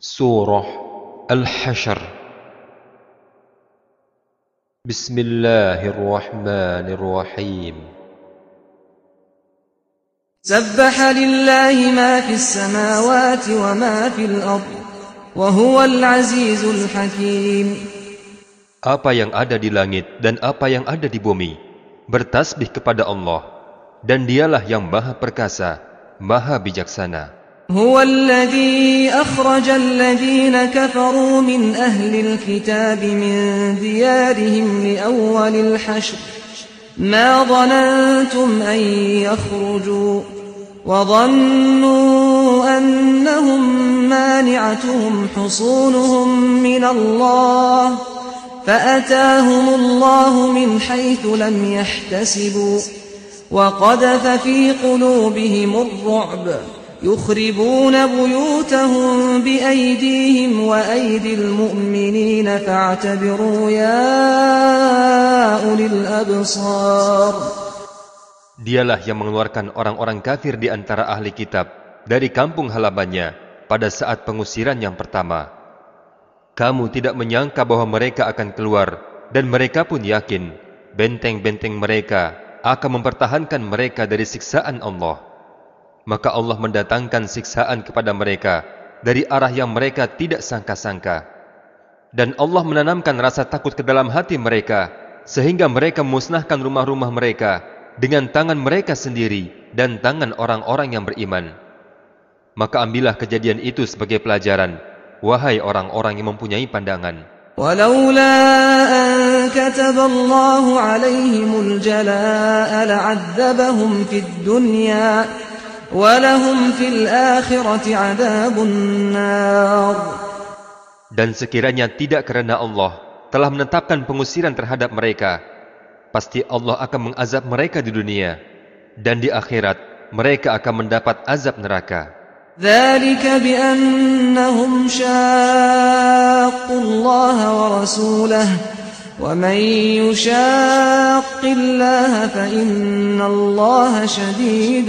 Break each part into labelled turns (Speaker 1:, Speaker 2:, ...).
Speaker 1: Surah Al-Hasyr. Bismillahirrahmanirrahim.
Speaker 2: Sabbaha lillahi ma fis samawati wa ma fil ard wa huwal azizul hakim.
Speaker 1: Apa yang ada di langit dan apa yang ada di bumi bertasbih kepada Allah, dan Dialah yang Maha Perkasa, Maha Bijaksana.
Speaker 2: هو الذي أخرج الذين كفروا من أهل الكتاب من ديارهم لأول الحشر ما ظننتم أن يخرجوا وظنوا أنهم مانعتهم حصونهم من الله فأتاهم الله من حيث لم يحتسبوا وقذف في قلوبهم الرعب يخربون بيوتهم بأيديهم وأيدي المؤمنين فاعتبروا يا أولي الأبصار.
Speaker 1: Dialah yang mengeluarkan orang-orang kafir di antara ahli kitab dari kampung halamannya pada saat pengusiran yang pertama. Kamu tidak menyangka bahwa mereka akan keluar, dan mereka pun yakin benteng-benteng mereka akan mempertahankan mereka dari siksaan Allah. Maka Allah mendatangkan siksaan kepada mereka dari arah yang mereka tidak sangka-sangka. Dan Allah menanamkan rasa takut ke dalam hati mereka, sehingga mereka memusnahkan rumah-rumah mereka dengan tangan mereka sendiri dan tangan orang-orang yang beriman. Maka ambillah kejadian itu sebagai pelajaran, wahai orang-orang yang mempunyai pandangan.
Speaker 2: ولولا أن كتب الله عليهم الجلاء لعذبهم في الدنيا وَلَهُمْ فِي الْآخِرَةِ عَذَابُ النَّارِ.
Speaker 1: Dan sekiranya tidak kerana Allah telah menetapkan pengusiran terhadap mereka, pasti Allah akan mengazab mereka di dunia, dan di akhirat mereka akan mendapat azab neraka.
Speaker 2: ذَلِكَ بِأَنَّهُمْ شَاقُّوا اللَّهَ وَرَسُولَهُ وَمَنْ يُشَاقِّ اللَّهَ فَإِنَّ اللَّهَ شَدِيدُ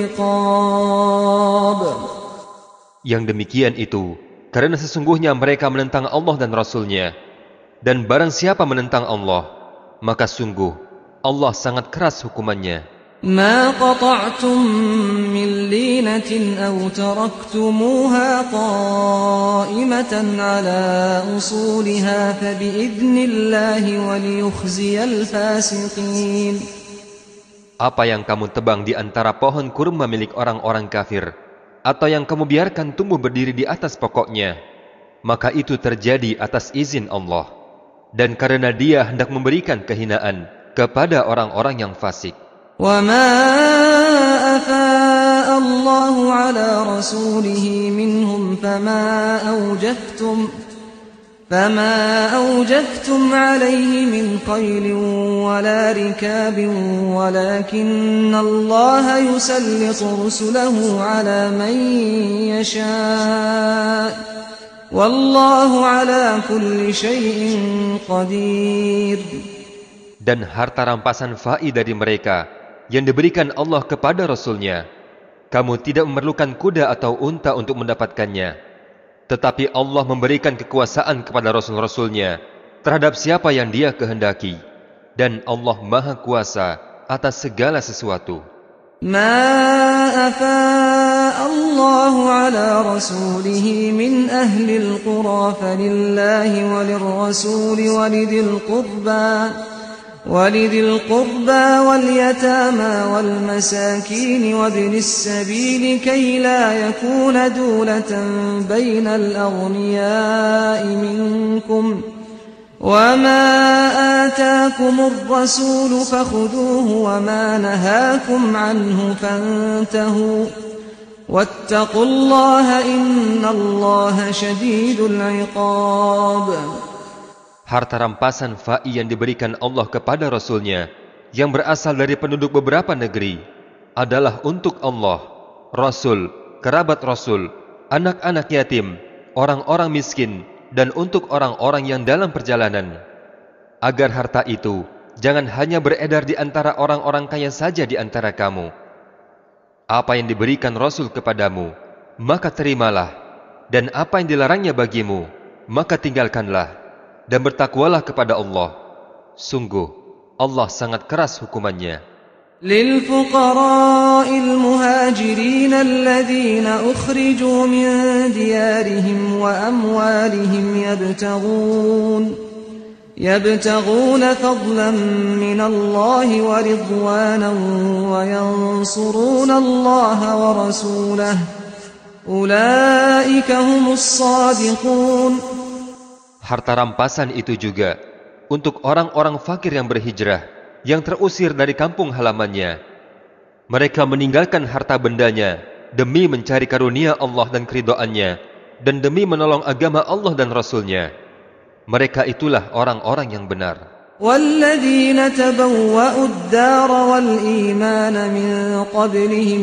Speaker 2: الْعِقَابِ.
Speaker 1: Yang demikian itu karena sesungguhnya mereka menentang Allah dan Rasul-Nya, dan barang siapa menentang Allah, maka sungguh Allah sangat keras hukumannya.
Speaker 2: مَا قَطَعْتُم مِّن لِّينَةٍ أَوْ تَرَكْتُمُوهَا قَائِمَةً عَلَىٰ أُصُولِهَا فَبِإِذْنِ اللَّهِ وَلِيُخْزِيَ الْفَاسِقِينَ.
Speaker 1: Apa yang kamu tebang di antara pohon kurma milik orang-orang kafir, atau yang kamu biarkan tumbuh berdiri di atas pokoknya, maka itu terjadi atas izin Allah, dan karena Dia hendak memberikan kehinaan kepada orang-orang yang fasik.
Speaker 2: وَمَا أَفَاءَ اللَّهُ عَلَىٰ رَسُولِهِ مِنْهُمْ فَمَا أَوْجَفْتُمْ عَلَيْهِ مِنْ خَيْلٍ وَلَا رِكَابٍ وَلَكِنَّ اللَّهَ يُسَلِّطُ رُسُلَهُ عَلَىٰ مَن يَشَاءُ وَاللَّهُ عَلَىٰ كُلِّ شَيْءٍ قَدِيرٌ.
Speaker 1: Dan harta rampasan fa'i dari mereka yang diberikan Allah kepada Rasul-Nya, kamu tidak memerlukan kuda atau unta untuk mendapatkannya. Tetapi Allah memberikan kekuasaan kepada Rasul-Rasul-Nya terhadap siapa yang Dia kehendaki, dan Allah Maha Kuasa atas segala sesuatu.
Speaker 2: مَا أَفَاءَ اللَّهُ عَلَىٰ رَسُولِهِ مِنْ أَهْلِ الْقُرَىٰ فَلِلَّهِ وَلِلرَّسُولِ وَلِذِي الْقُرْبَىٰ وَالْيَتَامَىٰ وَالْمَسَاكِينِ وَابْنِ السَّبِيلِ كَيْ لَا يَكُونَ دُولَةً بَيْنَ الْأَغْنِيَاءِ مِنكُمْ ۚ وَمَا آتَاكُمُ الرَّسُولُ فَخُذُوهُ وَمَا نَهَاكُمْ عَنْهُ فَانتَهُوا ۚ وَاتَّقُوا اللَّهَ إِنَّ اللَّهَ شَدِيدُ الْعِقَابِ.
Speaker 1: Harta rampasan fa'i yang diberikan Allah kepada Rasul-Nya yang berasal dari penduduk beberapa negeri adalah untuk Allah, Rasul, kerabat Rasul, anak-anak yatim, orang-orang miskin, dan untuk orang-orang yang dalam perjalanan. Agar harta itu jangan hanya beredar di antara orang-orang kaya saja di antara kamu. Apa yang diberikan Rasul kepadamu, maka terimalah, dan apa yang dilarangnya bagimu, maka tinggalkanlah dan bertakwalah kepada Allah. Sungguh, Allah sangat keras hukumannya.
Speaker 2: للفقراء المهاجرين الذين أخرجوا من ديارهم وأموالهم يبتغون فضلا من الله ورضوانا وينصرون الله ورسوله أولئك هم الصادقون.
Speaker 1: Harta rampasan itu juga untuk orang-orang fakir yang berhijrah, yang terusir dari kampung halamannya. Mereka meninggalkan harta bendanya demi mencari karunia Allah dan keridhaannya, dan demi menolong agama Allah dan Rasul-Nya. Mereka itulah orang-orang yang benar.
Speaker 2: وَالَّذِينَ تَبَوَّأُوا الدَّارَ وَالْإِيمَانَ مِنْ قَبْلِهِمْ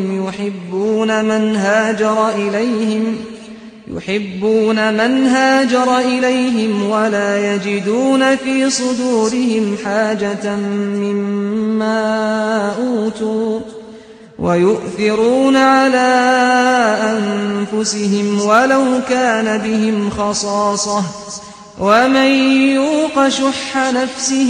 Speaker 2: يحبون من هاجر إليهم ولا يجدون في صدورهم حاجة مما أوتوا ويؤثرون على أنفسهم ولو كان بهم خصاصة ومن يوق شح نفسه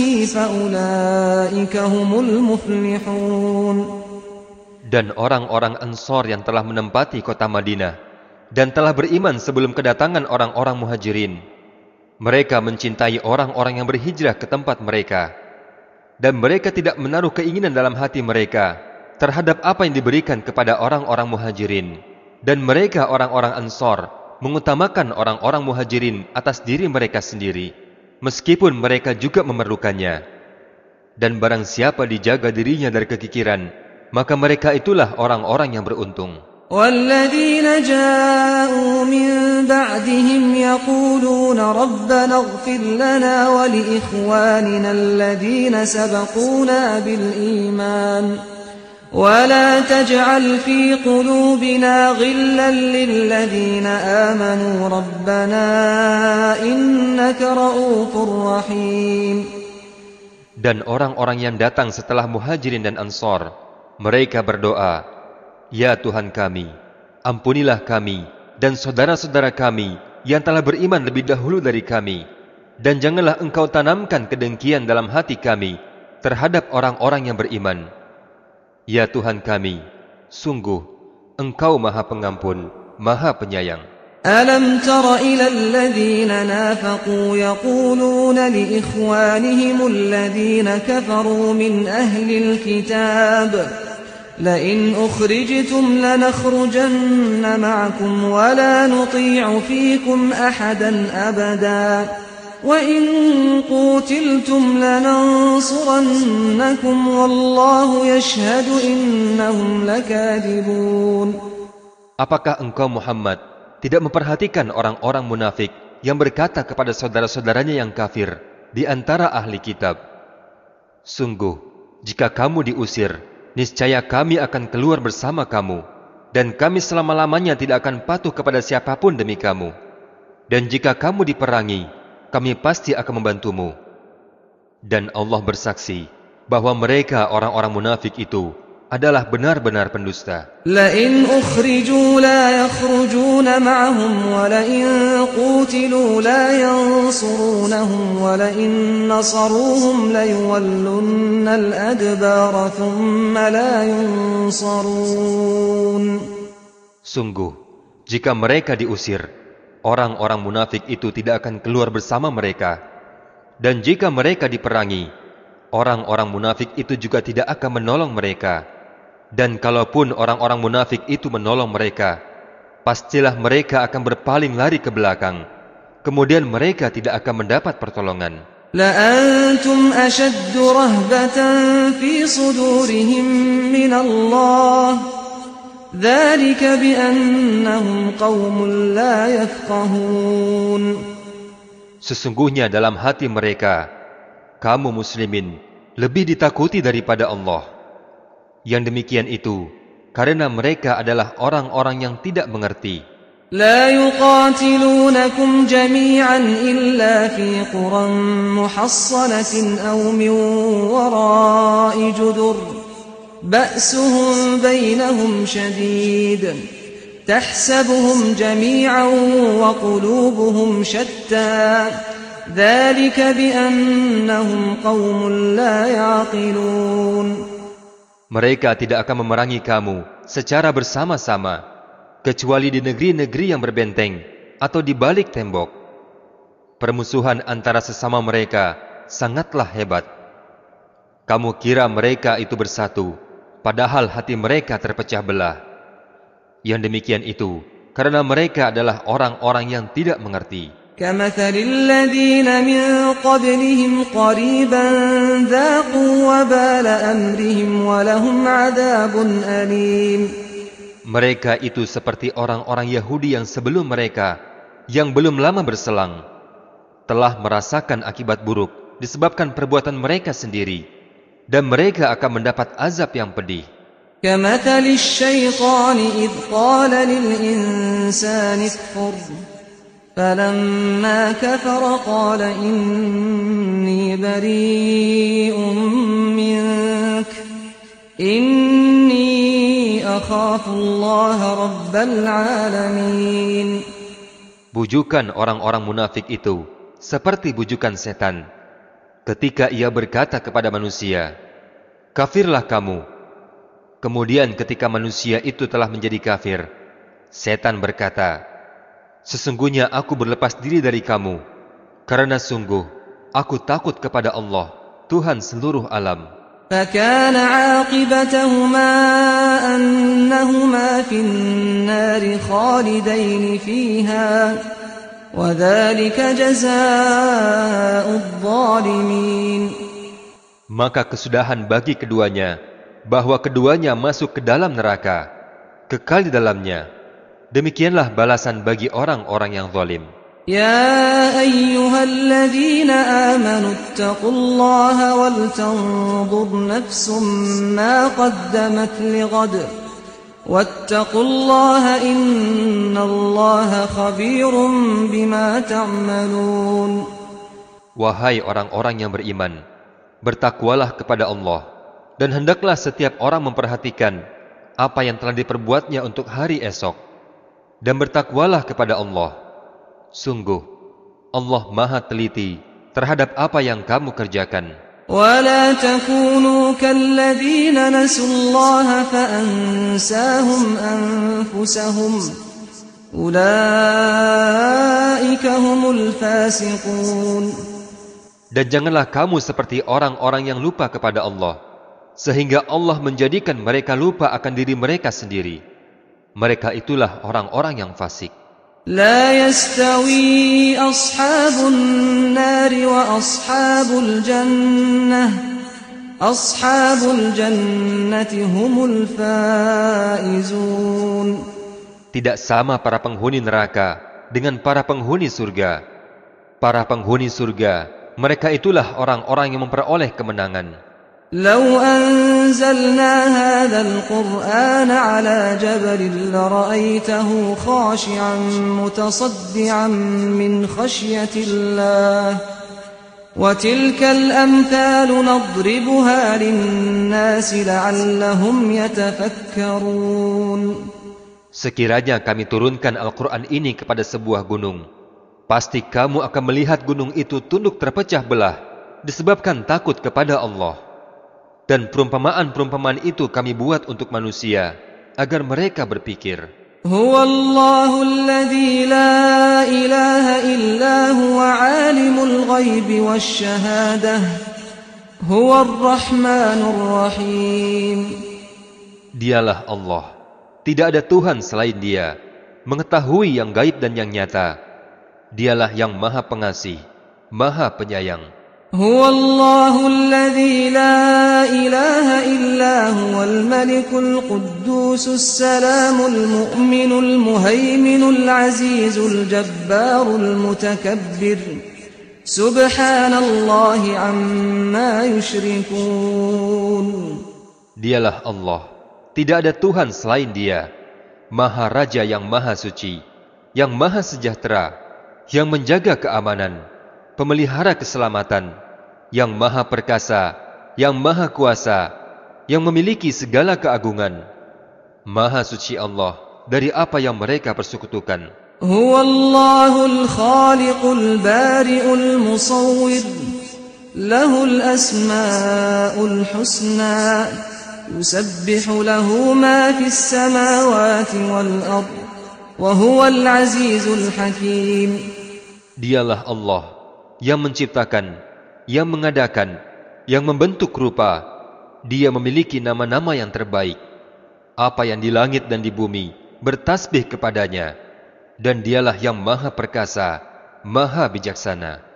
Speaker 2: فأولئك هم المفلحون.
Speaker 1: Dan orang-orang Ansor yang telah menempati kota Madinah dan telah beriman sebelum kedatangan orang-orang muhajirin, mereka mencintai orang-orang yang berhijrah ke tempat mereka, dan mereka tidak menaruh keinginan dalam hati mereka terhadap apa yang diberikan kepada orang-orang muhajirin. Dan mereka orang-orang Ansor mengutamakan orang-orang muhajirin atas diri mereka sendiri, meskipun mereka juga memerlukannya. Dan barang siapa dijaga dirinya dari kekikiran, maka mereka itulah orang-orang yang beruntung.
Speaker 2: وَالَّذِينَ جَاءُوا مِن بَعْدِهِمْ يَقُولُونَ رَبَّنَا اغْفِرْ لَنَا وَلِإِخْوَانِنَا الَّذِينَ سَبَقُونَا بِالْإِيمَانِ وَلَا تَجْعَلْ فِي قُلُوبِنَا غِلًّا لِّلَّذِينَ آمَنُوا رَبَّنَا إِنَّكَ رَءُوفٌ رَّحِيمٌ.
Speaker 1: Dan orang-orang yang datang setelah muhajirin dan Ansor, mereka berdoa, Ya Tuhan kami, ampunilah kami dan saudara-saudara kami yang telah beriman lebih dahulu dari kami, dan janganlah Engkau tanamkan kedengkian dalam hati kami terhadap orang-orang yang beriman. Ya Tuhan kami, sungguh Engkau Maha Pengampun, Maha Penyayang.
Speaker 2: أَلَمْ تَرَ إِلَى الَّذِينَ نَافَقُوا يَقُولُونَ لِإِخْوَانِهِمُ الَّذِينَ كَفَرُوا مِنْ أَهْلِ الْكِتَابِ لئن أخرجتم لنخرجن معكم ولا نطيع فيكم أحدا أبدا وإن قوتلتم لننصرنكم والله يشهد إنهم لكاذبون.
Speaker 1: Apakah engkau Muhammad tidak memperhatikan orang-orang munafik yang berkata kepada saudara-saudaranya yang kafir di antara ahli kitab, Sungguh, jika kamu diusir, niscaya kami akan keluar bersama kamu, dan kami selama-lamanya tidak akan patuh kepada siapapun demi kamu. Dan jika kamu diperangi, kami pasti akan membantumu. Dan Allah bersaksi bahwa mereka orang-orang munafik itu adalah benar-benar pendusta.
Speaker 2: لئن أخرجوا لا يخرجون معهم ولئن قوتلوا لا ينصرونهم ولئن نصروهم ليولن الأدبار ثم لا ينصرون.
Speaker 1: Sungguh, jika mereka diusir, orang-orang munafik itu tidak akan keluar bersama mereka. Dan jika mereka diperangi, orang-orang munafik itu juga tidak akan menolong mereka. Dan kalaupun orang-orang munafik itu menolong mereka, pastilah mereka akan berpaling lari ke belakang. Kemudian mereka tidak akan mendapat pertolongan.
Speaker 2: لأنتم أشد رهبة في صدورهم من الله ذلك بأنهم قوم لا يفقهون.
Speaker 1: Sesungguhnya dalam hati mereka, kamu muslimin lebih ditakuti daripada Allah. Yang demikian itu karena mereka adalah orang-orang yang tidak mengerti.
Speaker 2: لا يقاتلونكم جميعا إلا في قرى محصنة أو من وراء جدر بأسهم بينهم شديد تحسبهم جميعا وقلوبهم شتى ذلك بأنهم قوم لا يعقلون.
Speaker 1: Mereka tidak akan memerangi kamu secara bersama-sama, kecuali di negeri-negeri yang berbenteng atau di balik tembok. Permusuhan antara sesama mereka sangatlah hebat. Kamu kira mereka itu bersatu, padahal hati mereka terpecah belah. Yang demikian itu karena mereka adalah orang-orang yang tidak mengerti.
Speaker 2: كمثل الذين من قبلهم قريبا ذاقوا وبال أمرهم ولهم عذاب أليم.
Speaker 1: Mereka itu seperti orang-orang Yahudi yang sebelum mereka, yang belum lama berselang, telah merasakan akibat buruk disebabkan perbuatan mereka sendiri, dan mereka akan mendapat azab yang pedih.
Speaker 2: كمثل الشيطان إذ قال للإنسان اكفر فلما كفر قال إني بريء منك إني أخاف الله رب العالمين.
Speaker 1: Bujukan orang-orang munafik itu seperti bujukan setan ketika ia berkata kepada manusia, "Kafirlah kamu." Kemudian ketika manusia itu telah menjadi kafir, setan berkata, "Sesungguhnya aku berlepas diri dari kamu, karena sungguh aku takut kepada Allah, Tuhan seluruh alam."
Speaker 2: فكان عاقبتهما أنهما في النار خالدين فيها وذلك جزاء الظالمين.
Speaker 1: Maka kesudahan bagi keduanya bahwa keduanya masuk ke dalam neraka, kekal di dalamnya. Demikianlah balasan bagi orang-orang yang zalim.
Speaker 2: Ya ayyuhalladzina amanu ittaqullaha wal tanzur nafsum ma qaddamat lighad wattaqullaha innallaha khabirum bima ta'malun.
Speaker 1: Wahai orang-orang yang beriman, bertakwalah kepada Allah, dan hendaklah setiap orang memperhatikan apa yang telah diperbuatnya untuk hari esok. Dan bertakwalah kepada Allah. Sungguh, Allah Maha teliti terhadap apa yang kamu kerjakan.
Speaker 2: وَلَا تَكُونُوا كَالَّذِينَ نَسُوا اللَّهَ فَأَنْسَاهُمْ أَنفُسَهُمْ أُولَئِكَ هُمُ الْفَاسِقُونَ.
Speaker 1: Dan janganlah kamu seperti orang-orang yang lupa kepada Allah, sehingga Allah menjadikan mereka lupa akan diri mereka sendiri. Mereka itulah orang-orang yang fasik.
Speaker 2: لا يستوي أصحاب النار وأصحاب الجنة أصحاب الجنة هم الفائزون.
Speaker 1: Tidak sama para penghuni neraka dengan para penghuni surga. Para penghuni surga, mereka itulah orang-orang yang memperoleh kemenangan.
Speaker 2: لو أنزلنا هذا القرآن على جبل لرأيته خاشعا متصدعا من خشية الله وتلك الأمثال نضربها للناس لعلهم يتفكرون.
Speaker 1: Sekiranya kami turunkan Al-Quran ini kepada sebuah gunung, pasti kamu akan melihat gunung itu tunduk terpecah belah disebabkan takut kepada Allah. Dan perumpamaan-perumpamaan itu kami buat untuk manusia agar mereka berpikir.
Speaker 2: Huwallahu alladzi la ilaha illa huwa alimul ghaibi wasyahadah huwar rahmanur rahim.
Speaker 1: Dialah Allah, tidak ada Tuhan selain Dia, mengetahui yang gaib dan yang nyata. Dialah yang Maha Pengasih, Maha Penyayang.
Speaker 2: Huwallahu alladzi la ilaha illa huwal malikul quddusus salamul mu'minul muhaiminul azizul jabbarul mutakabbir. Subhanallahi amma yushrikun.
Speaker 1: Dialah Allah, tidak ada Tuhan selain Dia, Maha Raja yang Maha Suci, yang Maha Sejahtera, yang menjaga keamanan, pemelihara keselamatan, yang Maha Perkasa, yang Maha Kuasa, yang memiliki segala keagungan. Maha Suci Allah dari apa yang mereka persekutukan.
Speaker 2: Huwallahul khaliqul bari'ul musawwir, lahul asma'ul husna, yusabbihu lahu ma fis samawati wal ard, wa huwal azizul hakim.
Speaker 1: Dialah Allah yang menciptakan, yang mengadakan, yang membentuk rupa. Dia memiliki nama-nama yang terbaik. Apa yang di langit dan di bumi bertasbih kepadanya. Dan dialah yang maha perkasa, maha bijaksana.